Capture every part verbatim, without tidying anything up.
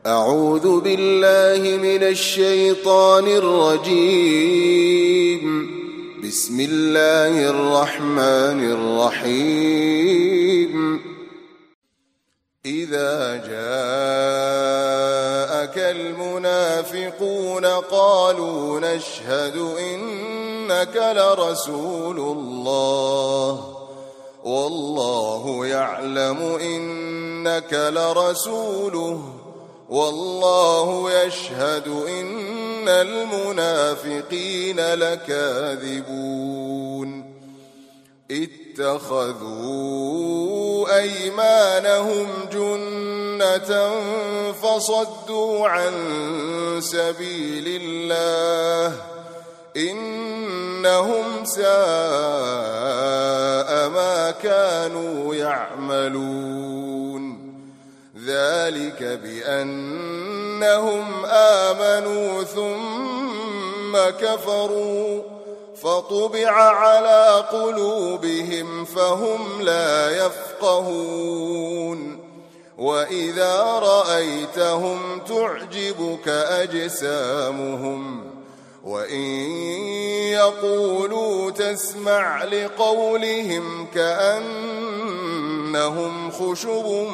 أعوذ بالله من الشيطان الرجيم. بسم الله الرحمن الرحيم. إذا جاءك المنافقون قالوا نشهد إنك لرسول الله والله يعلم إنك لرسوله والله يشهد إن المنافقين لكاذبون. اتخذوا أيمانهم جنة فصدوا عن سبيل الله إنهم ساء ما كانوا يعملون. ذلك بأنهم آمنوا ثم كفروا فطبع على قلوبهم فهم لا يفقهون. وإذا رأيتهم تعجبك أجسامهم وإن يقولوا تسمع لقولهم كأنهم خشب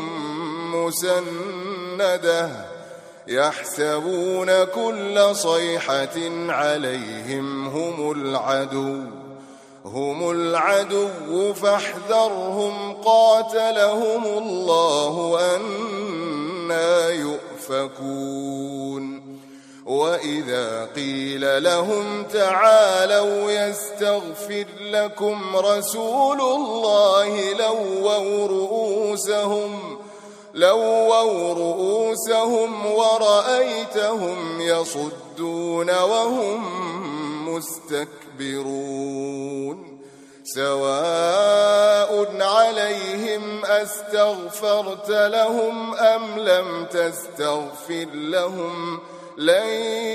مسندة يحسبون كل صيحة عليهم هم العدو هم العدو فاحذرهم قاتلهم الله أنى يؤفكون. وإذا قيل لهم تعالوا يستغفر لكم رسول الله لووا رؤوسهم لووا رؤوسهم ورأيتهم يصدون وهم مستكبرون. سواء عليهم أستغفرت لهم أم لم تستغفر لهم لن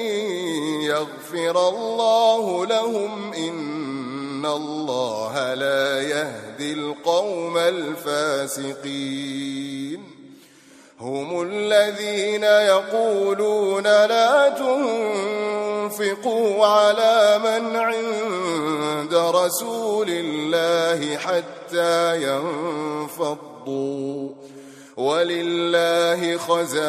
يغفر الله لهم إن الله لا يهدي القوم الفاسقين. هم الذين يقولون لا تنفقوا على من عند رسول الله حتى ينفضوا ولله خزائن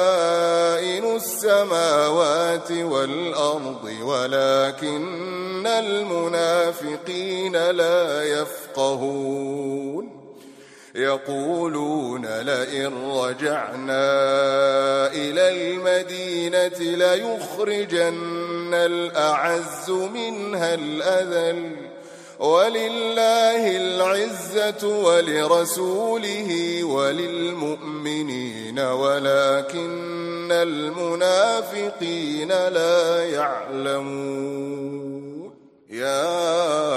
السماوات والأرض ولكن المنافقين لا يفقهون. يقولون لئن رجعنا إلى المدينة ليخرجن الأعز منها الأذل ولله العزة ولرسوله وللمؤمنين ولكن المنافقين لا يعلمون. يا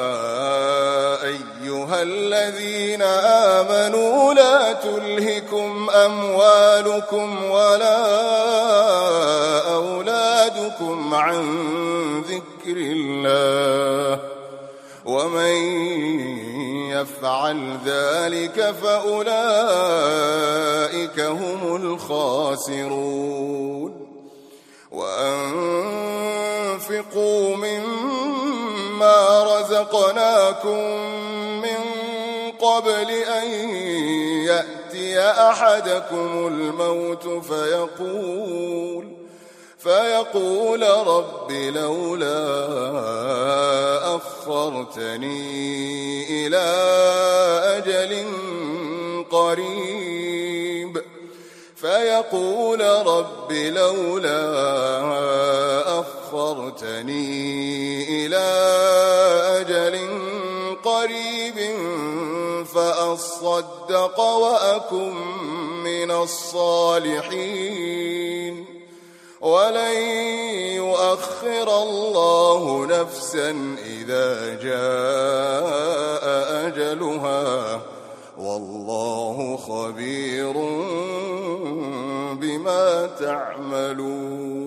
أيها الذين آمنوا لا تلهكم أموالكم ولا أولادكم عن ذكر الله ومن يفعل ذلك فأولئك هم الخاسرون. وأنفقوا مما رزقناكم من قبل أن يأتي أحدكم الموت فيقول فيقول رب لولا أخرتني إلى أجل قريب فيقول رب لولا أخرتني إلى أجل قريب فأصدق وأكن من الصالحين ولن يؤخر الله نفسا إذا جاء أجلها والله خبير بما تعملون.